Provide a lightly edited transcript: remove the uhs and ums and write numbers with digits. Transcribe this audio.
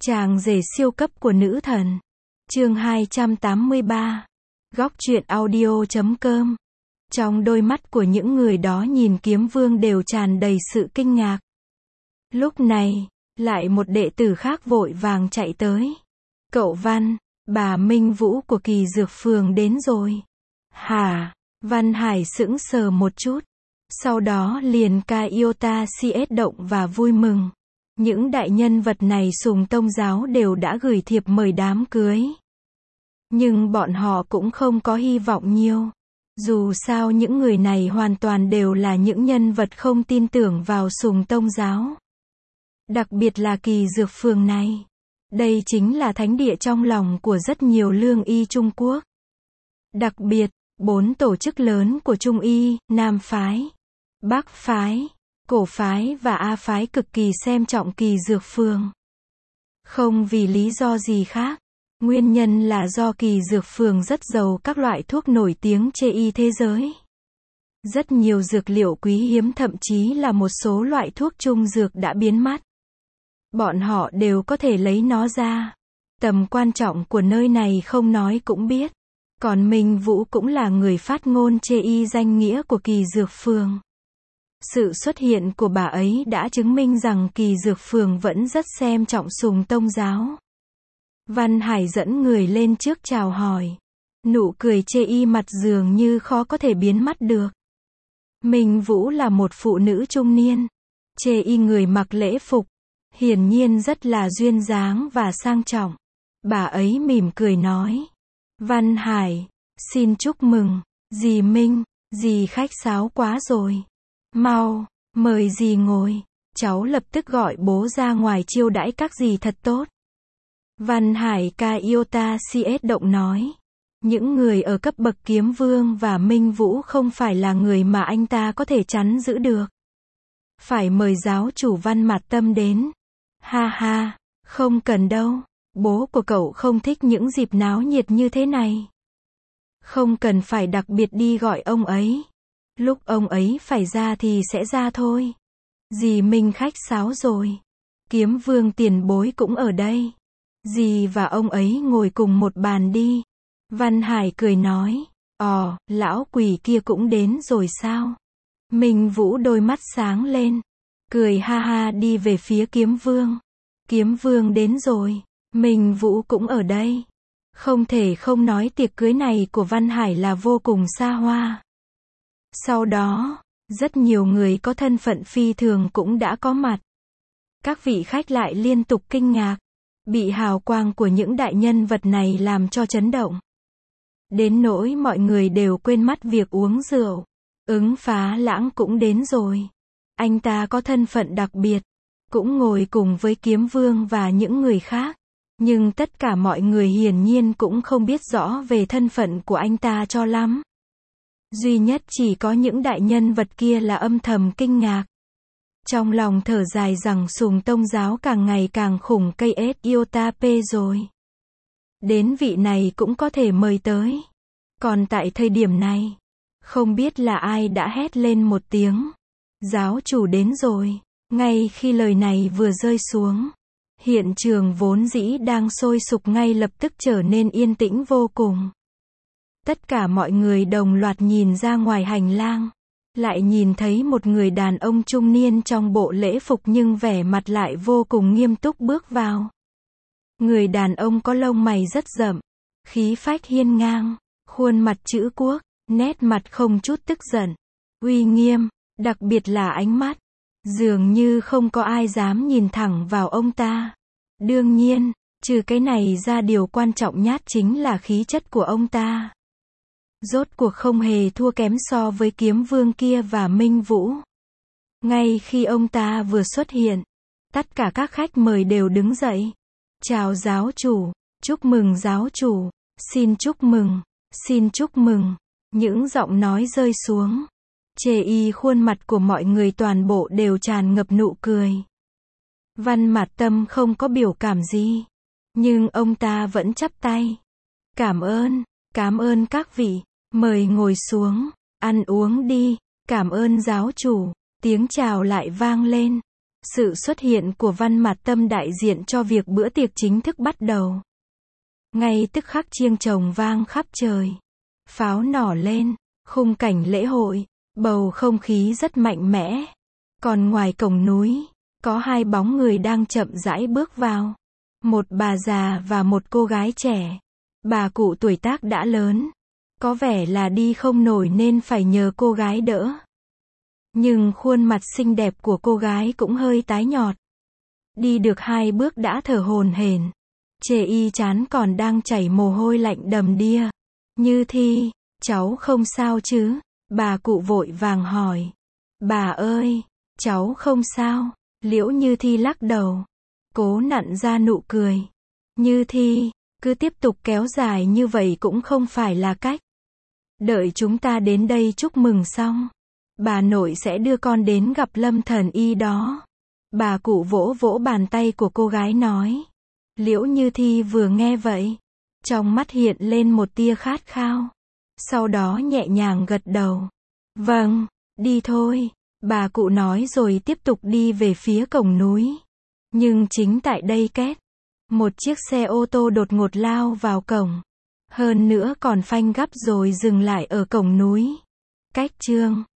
Chàng rể siêu cấp của nữ thần. Chương 283. Góc truyện audio.com. Trong đôi mắt của những người đó nhìn Kiếm Vương đều tràn đầy sự kinh ngạc. Lúc này, lại một đệ tử khác vội vàng chạy tới. Cậu Văn, bà Minh Vũ của Kỳ Dược Phường đến rồi. Hả? Văn Hải sững sờ một chút. Sau đó liền ca iota CS động và vui mừng. Những đại nhân vật này sùng tông giáo đều đã gửi thiệp mời đám cưới. Nhưng bọn họ cũng không có hy vọng nhiều. Dù sao những người này hoàn toàn đều là những nhân vật không tin tưởng vào sùng tông giáo. Đặc biệt là Kỳ Dược Phường này. Đây chính là thánh địa trong lòng của rất nhiều lương y Trung Quốc. Đặc biệt, 4 tổ chức lớn của Trung y, Nam Phái, Bắc Phái, Cổ Phái và A Phái cực kỳ xem trọng Kỳ Dược Phường. Không vì lý do gì khác. Nguyên nhân là do Kỳ Dược Phường rất giàu các loại thuốc nổi tiếng trên y thế giới. Rất nhiều dược liệu quý hiếm, thậm chí là một số loại thuốc trung dược đã biến mất. Bọn họ đều có thể lấy nó ra. Tầm quan trọng của nơi này không nói cũng biết. Còn Minh Vũ cũng là người phát ngôn chê y danh nghĩa của Kỳ Dược Phường. Sự xuất hiện của bà ấy đã chứng minh rằng Kỳ Dược Phường vẫn rất xem trọng sùng tông giáo. Văn Hải dẫn người lên trước chào hỏi. Nụ cười chê y mặt dường như khó có thể biến mất được. Minh Vũ là một phụ nữ trung niên. Chê y người mặc lễ phục. Hiển nhiên rất là duyên dáng và sang trọng. Bà ấy mỉm cười nói. Văn Hải, xin chúc mừng. Dì Minh, dì khách sáo quá rồi. Mau, mời dì ngồi. Cháu lập tức gọi bố ra ngoài chiêu đãi các dì thật tốt. Văn Hải ca iota CS động nói. Những người ở cấp bậc Kiếm Vương và Minh Vũ không phải là người mà anh ta có thể chắn giữ được. Phải mời giáo chủ Văn Mạt Tâm đến. Ha ha, không cần đâu. Bố của cậu không thích những dịp náo nhiệt như thế này. Không cần phải đặc biệt đi gọi ông ấy. Lúc ông ấy phải ra thì sẽ ra thôi. Dì Minh khách sáo rồi. Kiếm Vương tiền bối cũng ở đây. Dì và ông ấy ngồi cùng một bàn đi. Văn Hải cười nói. Lão quỷ kia cũng đến rồi sao? Minh Vũ đôi mắt sáng lên. Cười ha ha đi về phía Kiếm Vương. Kiếm Vương đến rồi. Minh Vũ cũng ở đây. Không thể không nói tiệc cưới này của Văn Hải là vô cùng xa hoa. Sau đó, rất nhiều người có thân phận phi thường cũng đã có mặt. Các vị khách lại liên tục kinh ngạc. Bị hào quang của những đại nhân vật này làm cho chấn động. Đến nỗi mọi người đều quên mất việc uống rượu. Ứng Phá Lãng cũng đến rồi. Anh ta có thân phận đặc biệt. Cũng ngồi cùng với Kiếm Vương và những người khác. Nhưng tất cả mọi người hiển nhiên cũng không biết rõ về thân phận của anh ta cho lắm. Duy nhất chỉ có những đại nhân vật kia là âm thầm kinh ngạc. Trong lòng thở dài rằng sùng tông giáo càng ngày càng khủng cây iota P rồi. Đến vị này cũng có thể mời tới. Còn tại thời điểm này, không biết là ai đã hét lên một tiếng. Giáo chủ đến rồi. Ngay khi lời này vừa rơi xuống, hiện trường vốn dĩ đang sôi sục ngay lập tức trở nên yên tĩnh vô cùng. Tất cả mọi người đồng loạt nhìn ra ngoài hành lang. Lại nhìn thấy một người đàn ông trung niên trong bộ lễ phục nhưng vẻ mặt lại vô cùng nghiêm túc bước vào. Người đàn ông có lông mày rất rậm, khí phách hiên ngang, khuôn mặt chữ quốc, nét mặt không chút tức giận, uy nghiêm, đặc biệt là ánh mắt. Dường như không có ai dám nhìn thẳng vào ông ta. Đương nhiên, trừ cái này ra điều quan trọng nhất chính là khí chất của ông ta. Rốt cuộc không hề thua kém so với Kiếm Vương kia và Minh Vũ. Ngay khi ông ta vừa xuất hiện, tất cả các khách mời đều đứng dậy. Chào giáo chủ, chúc mừng giáo chủ, xin chúc mừng, xin chúc mừng. Những giọng nói rơi xuống. Chê y khuôn mặt của mọi người toàn bộ đều tràn ngập nụ cười. Văn Mạt Tâm không có biểu cảm gì. Nhưng ông ta vẫn chắp tay. Cảm ơn các vị. Mời ngồi xuống, ăn uống đi. Cảm ơn giáo chủ. Tiếng chào lại vang lên. Sự xuất hiện của Văn Mạt Tâm đại diện cho việc bữa tiệc chính thức bắt đầu. Ngay tức khắc chiêng trống vang khắp trời. Pháo nỏ lên, khung cảnh lễ hội, bầu không khí rất mạnh mẽ. Còn ngoài cổng núi, có hai bóng người đang chậm rãi bước vào. Một bà già và một cô gái trẻ. Bà cụ tuổi tác đã lớn, có vẻ là đi không nổi nên phải nhờ cô gái đỡ. Nhưng khuôn mặt xinh đẹp của cô gái cũng hơi tái nhợt. Đi được 2 bước đã thở hổn hển. Chề y trán còn đang chảy mồ hôi lạnh đầm đìa. Như Thi, cháu không sao chứ? Bà cụ vội vàng hỏi. Bà ơi, cháu không sao. Liễu Như Thi lắc đầu, cố nặn ra nụ cười. Như Thi, cứ tiếp tục kéo dài như vậy cũng không phải là cách. Đợi chúng ta đến đây chúc mừng xong, bà nội sẽ đưa con đến gặp Lâm thần y đó. Bà cụ vỗ vỗ bàn tay của cô gái nói. Liễu Như Thi vừa nghe vậy, trong mắt hiện lên một tia khát khao. Sau đó nhẹ nhàng gật đầu. Vâng, đi thôi. Bà cụ nói rồi tiếp tục đi về phía cổng núi. Nhưng chính tại đây két, một chiếc xe ô tô đột ngột lao vào cổng. Hơn nữa còn phanh gấp rồi dừng lại ở cổng núi. Cách Chương